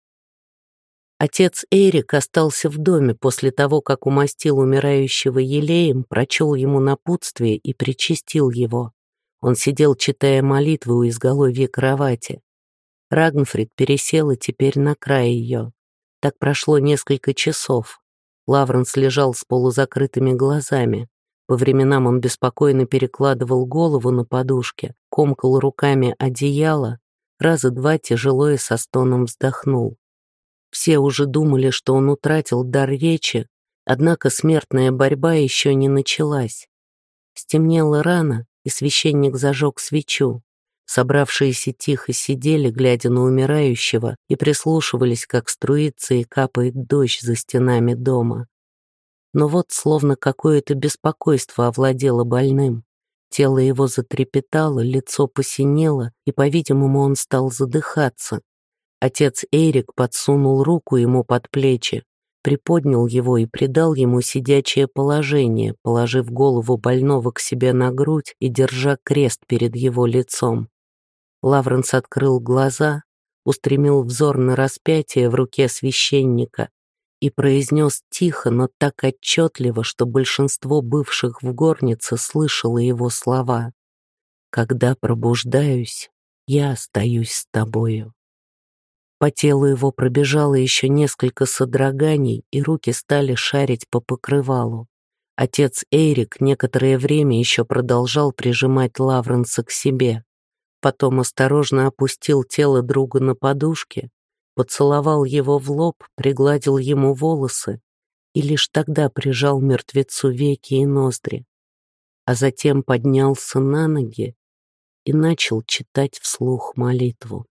Отец Эйрик остался в доме после того, как умастил умирающего елеем, прочел ему напутствие и причастил его. Он сидел, читая молитвы у изголовья кровати. Рагнфрид пересела теперь на край ее. Так прошло несколько часов. Лавренс лежал с полузакрытыми глазами. По временам он беспокойно перекладывал голову на подушке, комкал руками одеяло, раза два тяжело и со стоном вздохнул. Все уже думали, что он утратил дар речи, однако смертная борьба еще не началась. Стемнело рано, и священник зажег свечу. Собравшиеся тихо сидели, глядя на умирающего, и прислушивались, как струится и капает дождь за стенами дома. Но вот словно какое-то беспокойство овладело больным. Тело его затрепетало, лицо посинело, и, по-видимому, он стал задыхаться. Отец Эйрик подсунул руку ему под плечи, приподнял его и придал ему сидячее положение, положив голову больного к себе на грудь и держа крест перед его лицом. Лавренс открыл глаза, устремил взор на распятие в руке священника и произнес тихо, но так отчетливо, что большинство бывших в горнице слышало его слова: «Когда пробуждаюсь, я остаюсь с тобою». По телу его пробежало еще несколько содроганий, и руки стали шарить по покрывалу. Отец Эйрик некоторое время еще продолжал прижимать Лавренса к себе. Потом осторожно опустил тело друга на подушке, поцеловал его в лоб, пригладил ему волосы и лишь тогда прижал мертвецу веки и ноздри, а затем поднялся на ноги и начал читать вслух молитву.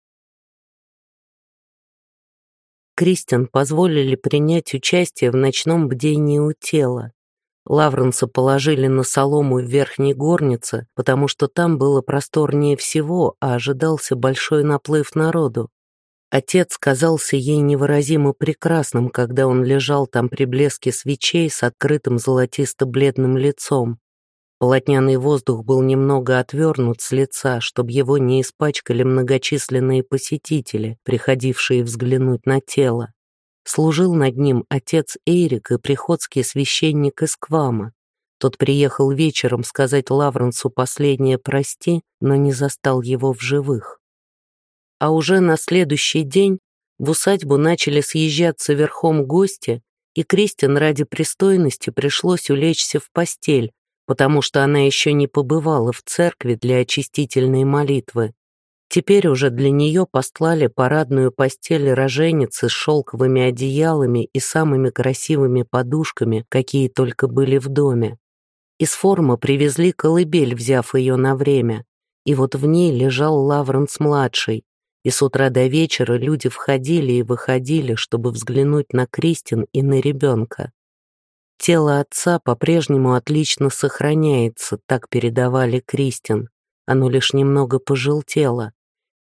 Кристин позволили принять участие в ночном бдении у тела. Лавренса положили на солому в верхней горнице, потому что там было просторнее всего, а ожидался большой наплыв народу. Отец казался ей невыразимо прекрасным, когда он лежал там при блеске свечей с открытым золотисто-бледным лицом. Полотняный воздух был немного отвернут с лица, чтобы его не испачкали многочисленные посетители, приходившие взглянуть на тело. Служил над ним отец Эйрик и приходский священник из Квама. Тот приехал вечером сказать Лавренсу последнее «прости», но не застал его в живых. А уже на следующий день в усадьбу начали съезжаться верхом гости, и Кристин ради пристойности пришлось улечься в постель, потому что она еще не побывала в церкви для очистительной молитвы. Теперь уже для нее постлали парадную постель роженицы с шелковыми одеялами и самыми красивыми подушками, какие только были в доме. Из Форма привезли колыбель, взяв ее на время, и вот в ней лежал Лавренс-младший, и с утра до вечера люди входили и выходили, чтобы взглянуть на Кристин и на ребенка. Тело отца по-прежнему отлично сохраняется, так передавали Кристин. Оно лишь немного пожелтело.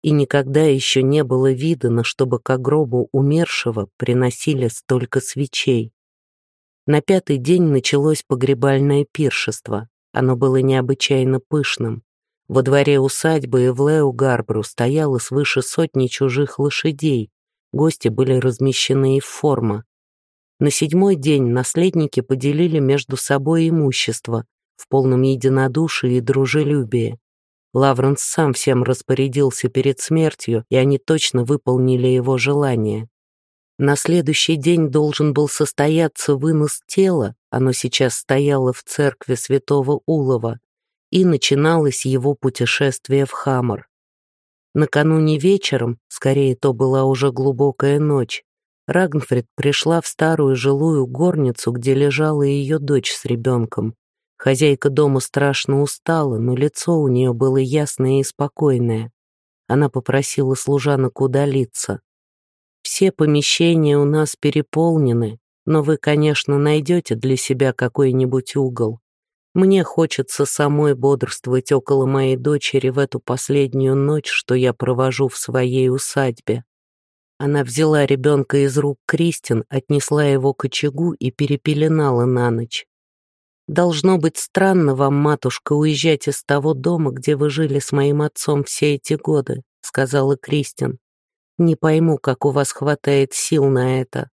и никогда еще не было видано, чтобы к гробу умершего приносили столько свечей. На пятый день началось погребальное пиршество. Оно было необычайно пышным. Во дворе усадьбы и в Лео-Гарбру стояло свыше сотни чужих лошадей. Гости были размещены и в форма. На седьмой день наследники поделили между собой имущество в полном единодушии и дружелюбии. Лавренс сам всем распорядился перед смертью, и они точно выполнили его желание. На следующий день должен был состояться вынос тела, оно сейчас стояло в церкви святого Улова, и начиналось его путешествие в Хамар. Накануне вечером, скорее то была уже глубокая ночь, Рагнфрид пришла в старую жилую горницу, где лежала ее дочь с ребенком. Хозяйка дома страшно устала, но лицо у нее было ясное и спокойное. Она попросила служанок удалиться. «Все помещения у нас переполнены, но вы, конечно, найдете для себя какой-нибудь угол. Мне хочется самой бодрствовать около моей дочери в эту последнюю ночь, что я провожу в своей усадьбе». Она взяла ребенка из рук Кристин, отнесла его к очагу и перепеленала на ночь. «Должно быть странно вам, матушка, уезжать из того дома, где вы жили с моим отцом все эти годы», — сказала Кристин. «Не пойму, как у вас хватает сил на это».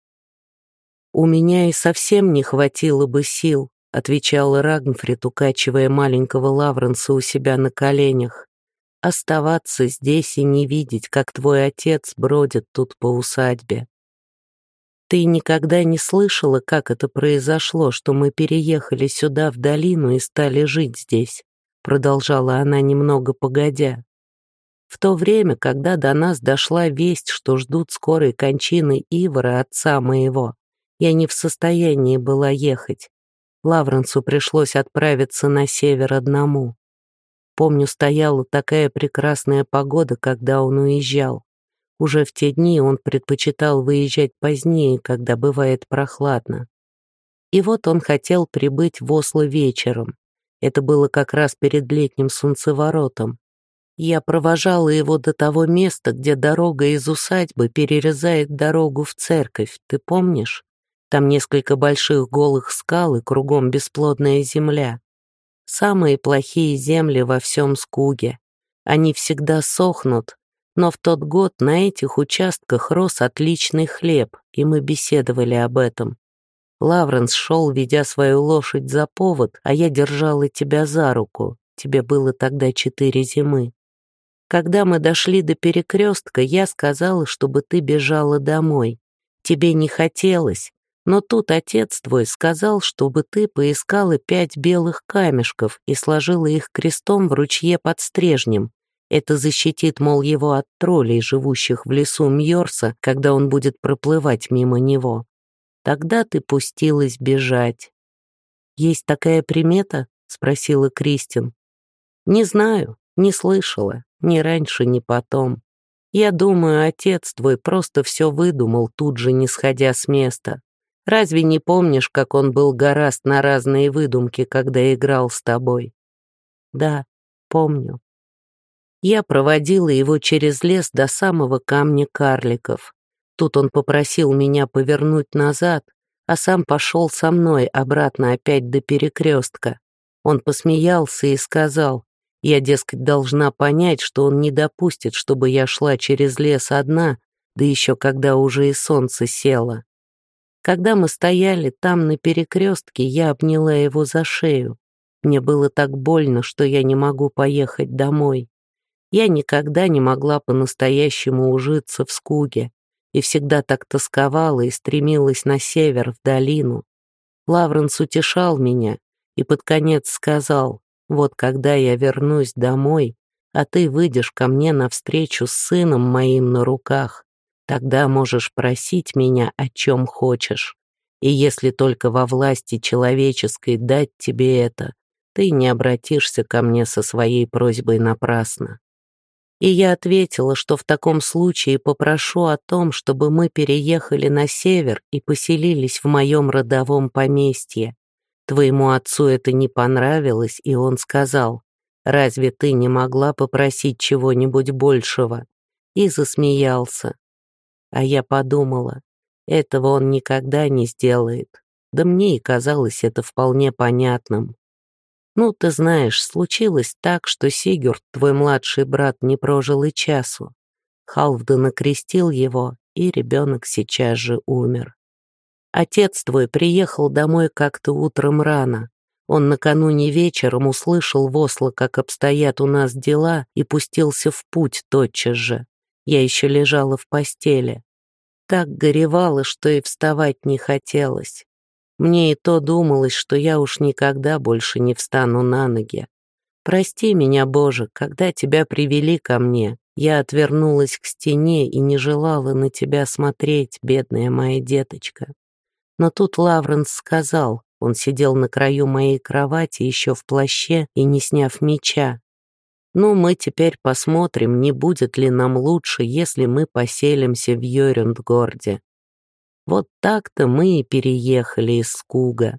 «У меня и совсем не хватило бы сил», — отвечала Рагнфрид, укачивая маленького Лавренса у себя на коленях. «Оставаться здесь и не видеть, как твой отец бродит тут по усадьбе». «Ты никогда не слышала, как это произошло, что мы переехали сюда, в долину, и стали жить здесь?» Продолжала она немного погодя. «В то время, когда до нас дошла весть, что ждут скорой кончины Ивара, отца моего, я не в состоянии была ехать. Лавренсу пришлось отправиться на север одному. Помню, стояла такая прекрасная погода, когда он уезжал. Уже в те дни он предпочитал выезжать позднее, когда бывает прохладно. И вот он хотел прибыть в Осло вечером. Это было как раз перед летним солнцеворотом. Я провожала его до того места, где дорога из усадьбы перерезает дорогу в церковь, ты помнишь? Там несколько больших голых скал и кругом бесплодная земля. Самые плохие земли во всем Скуге. Они всегда сохнут, но в тот год на этих участках рос отличный хлеб, и мы беседовали об этом. Лавренс шел, ведя свою лошадь за повод, а я держала тебя за руку. Тебе было тогда четыре зимы. Когда мы дошли до перекрестка, я сказала, чтобы ты бежала домой. Тебе не хотелось, но тут отец твой сказал, чтобы ты поискала пять белых камешков и сложила их крестом в ручье под Стрежнем. Это защитит, мол, его от троллей, живущих в лесу Мьорса, когда он будет проплывать мимо него. Тогда ты пустилась бежать. «Есть такая примета?» — спросила Кристин. «Не знаю, не слышала, ни раньше, ни потом. Я думаю, отец твой просто все выдумал, тут же не сходя с места. Разве не помнишь, как он был гораст на разные выдумки, когда играл с тобой?» «Да, помню». Я проводила его через лес до самого камня карликов. Тут он попросил меня повернуть назад, а сам пошел со мной обратно опять до перекрестка. Он посмеялся и сказал, я, дескать, должна понять, что он не допустит, чтобы я шла через лес одна, да еще когда уже и солнце село. Когда мы стояли там на перекрестке, я обняла его за шею. Мне было так больно, что я не могу поехать домой. Я никогда не могла по-настоящему ужиться в Скуге и всегда так тосковала и стремилась на север, в долину. Лавренс утешал меня и под конец сказал, вот когда я вернусь домой, а ты выйдешь ко мне навстречу с сыном моим на руках, тогда можешь просить меня о чем хочешь. И если только во власти человеческой дать тебе это, ты не обратишься ко мне со своей просьбой напрасно. И я ответила, что в таком случае попрошу о том, чтобы мы переехали на север и поселились в моем родовом поместье. Твоему отцу это не понравилось, и он сказал, «Разве ты не могла попросить чего-нибудь большего? и засмеялся. А я подумала, этого он никогда не сделает. Да мне и казалось это вполне понятным. Ну, ты знаешь, случилось так, что Сигурд, твой младший брат, не прожил и часу. Халфдан окрестил его, и ребенок сейчас же умер. Отец твой приехал домой как-то утром рано. Он накануне вечером услышал в Осло, как обстоят у нас дела, и пустился в путь тотчас же. Я еще лежала в постели. Так горевала, что и вставать не хотелось. Мне и то думалось, что я уж никогда больше не встану на ноги. Прости меня, Боже, когда тебя привели ко мне, я отвернулась к стене и не желала на тебя смотреть, бедная моя деточка. Но тут Лавренс сказал, он сидел на краю моей кровати еще в плаще и не сняв меча. Ну, мы теперь посмотрим, не будет ли нам лучше, если мы поселимся в Йорюндгорде. Вот так-то мы и переехали из Скуга.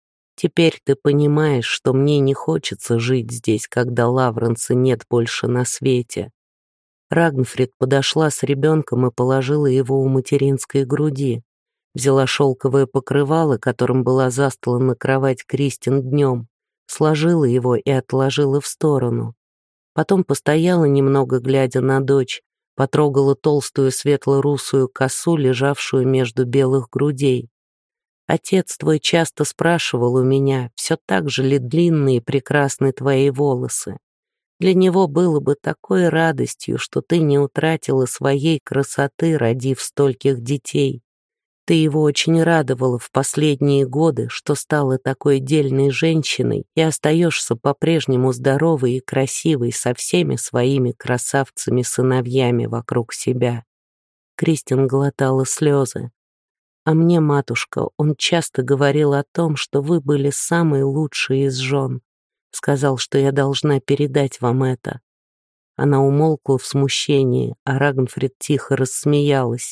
Теперь ты понимаешь, что мне не хочется жить здесь, когда Лавренса нет больше на свете. Рагнфрид подошла с ребенком и положила его у материнской груди. Взяла шелковое покрывало, которым была застлана кровать Кристин днем, сложила его и отложила в сторону. Потом постояла немного, глядя на дочь, потрогала толстую светло-русую косу, лежавшую между белых грудей. Отец твой часто спрашивал у меня, все так же ли длинные и прекрасны твои волосы. Для него было бы такой радостью, что ты не утратила своей красоты, родив стольких детей. Ты его очень радовала в последние годы, что стала такой дельной женщиной и остаешься по-прежнему здоровой и красивой со всеми своими красавцами-сыновьями вокруг себя. Кристин глотала слезы. А мне, матушка, он часто говорил о том, что вы были самой лучшей из жен. Сказал, что я должна передать вам это. Она умолкла в смущении, а Рагнфрид тихо рассмеялась.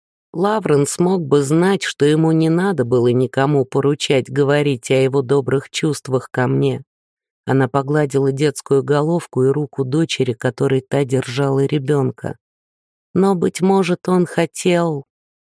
Лавренс мог бы знать, что ему не надо было никому поручать говорить о его добрых чувствах ко мне. Она погладила детскую головку и руку дочери, которой та держала ребенка. Но, быть может, он хотел...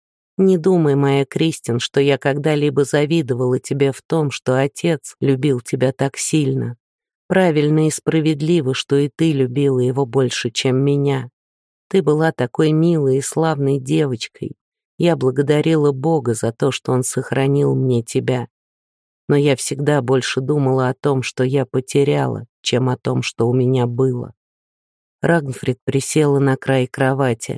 Не думай, моя Кристин, что я когда-либо завидовала тебе в том, что отец любил тебя так сильно. Правильно и справедливо, что и ты любила его больше, чем меня. Ты была такой милой и славной девочкой. Я благодарила Бога за то, что Он сохранил мне тебя. Но я всегда больше думала о том, что я потеряла, чем о том, что у меня было. Рагнфрид присела на край кровати.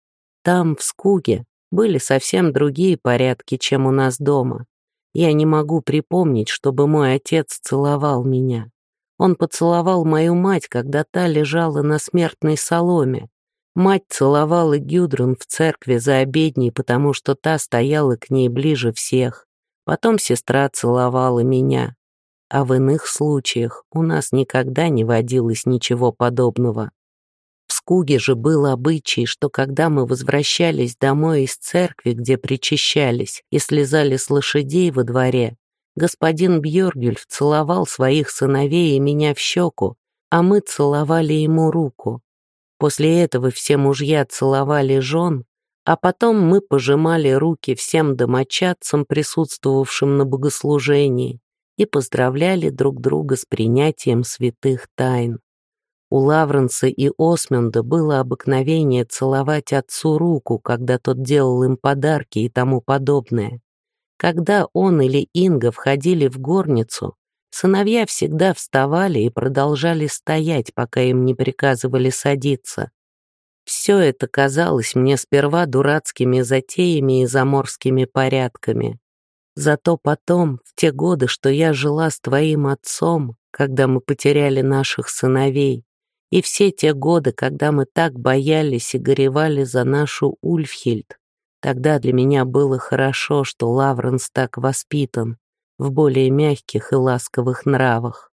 Там, в Скуге, были совсем другие порядки, чем у нас дома. Я не могу припомнить, чтобы мой отец целовал меня. Он поцеловал мою мать, когда та лежала на смертной соломе. Мать целовала Гюдрун в церкви за обедней, потому что та стояла к ней ближе всех. Потом сестра целовала меня. А в иных случаях у нас никогда не водилось ничего подобного. В Скуге же был обычай, что когда мы возвращались домой из церкви, где причащались, и слезали с лошадей во дворе, господин Бьоргюльф целовал своих сыновей и меня в щеку, а мы целовали ему руку. После этого все мужья целовали жен, а потом мы пожимали руки всем домочадцам, присутствовавшим на богослужении, и поздравляли друг друга с принятием святых тайн. У Лавренса и Осмунда было обыкновение целовать отцу руку, когда тот делал им подарки и тому подобное. Когда он или Инга входили в горницу, сыновья всегда вставали и продолжали стоять, пока им не приказывали садиться. Все это казалось мне сперва дурацкими затеями и заморскими порядками. Зато потом, в те годы, что я жила с твоим отцом, когда мы потеряли наших сыновей, и все те годы, когда мы так боялись и горевали за нашу Ульфхильд, тогда для меня было хорошо, что Лавренс так воспитан, в более мягких и ласковых нравах.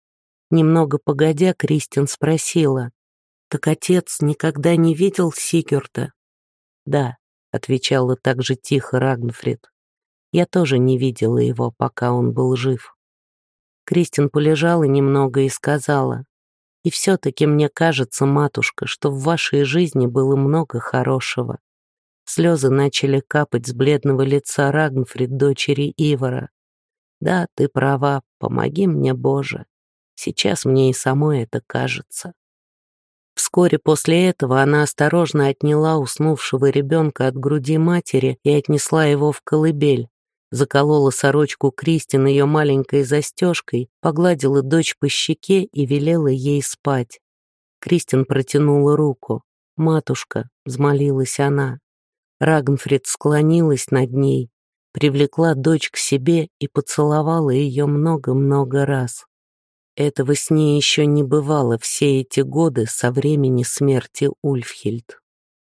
Немного погодя, Кристин спросила, «Так отец никогда не видел Сигурда?» «Да», — отвечала так же тихо Рагнфрид. «Я тоже не видела его, пока он был жив». Кристин полежала немного и сказала, И все-таки мне кажется, матушка, что в вашей жизни было много хорошего». Слезы начали капать с бледного лица Рагнфрид, дочери Ивара. «Да, ты права, помоги мне, Боже. Сейчас мне и самой это кажется». Вскоре после этого она осторожно отняла уснувшего ребенка от груди матери и отнесла его в колыбель, заколола сорочку Кристин ее маленькой застежкой, погладила дочь по щеке и велела ей спать. Кристин протянула руку. «Матушка», — взмолилась она. Рагнфрид склонилась над ней, привлекла дочь к себе и поцеловала ее много-много раз. Этого с ней еще не бывало все эти годы со времени смерти Ульфхильд.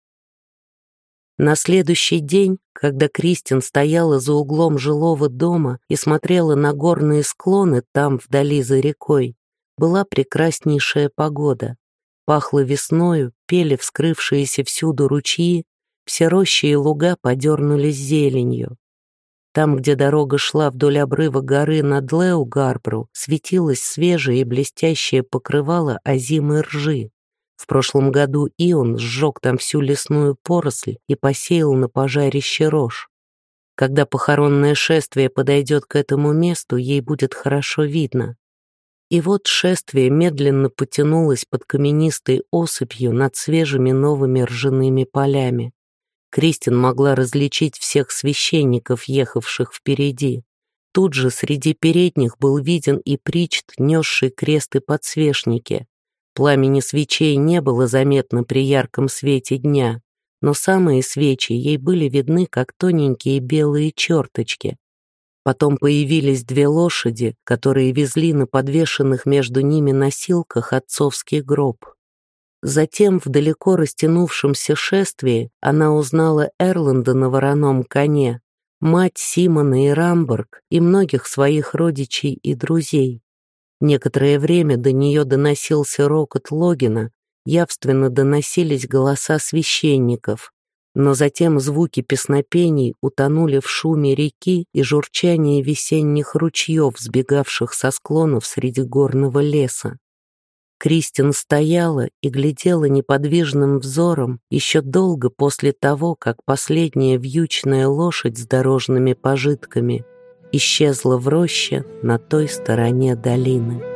На следующий день, когда Кристин стояла за углом жилого дома и смотрела на горные склоны там, вдали за рекой, была прекраснейшая погода. Пахло весною, пели вскрывшиеся всюду ручьи, все рощи и луга подернулись зеленью. Там, где дорога шла вдоль обрыва горы над Леугарбру, светилось свежее и блестящее покрывало озимой ржи. В прошлом году Ион сжег там всю лесную поросль и посеял на пожарище рожь. Когда похоронное шествие подойдет к этому месту, ей будет хорошо видно. И вот шествие медленно потянулось под каменистой осыпью над свежими новыми ржаными полями. Кристин могла различить всех священников, ехавших впереди. Тут же среди передних был виден и причт, несший крест и подсвечники. Пламени свечей не было заметно при ярком свете дня, но самые свечи ей были видны, как тоненькие белые черточки. Потом появились две лошади, которые везли на подвешенных между ними носилках отцовский гроб. Затем в далеко растянувшемся шествии она узнала Эрланда на вороном коне, мать Симона и Рамборг и многих своих родичей и друзей. Некоторое время до нее доносился рокот Логина, явственно доносились голоса священников, но затем звуки песнопений утонули в шуме реки и журчании весенних ручьев, сбегавших со склонов среди горного леса. Кристин стояла и глядела неподвижным взором еще долго после того, как последняя вьючная лошадь с дорожными пожитками исчезла в роще на той стороне долины.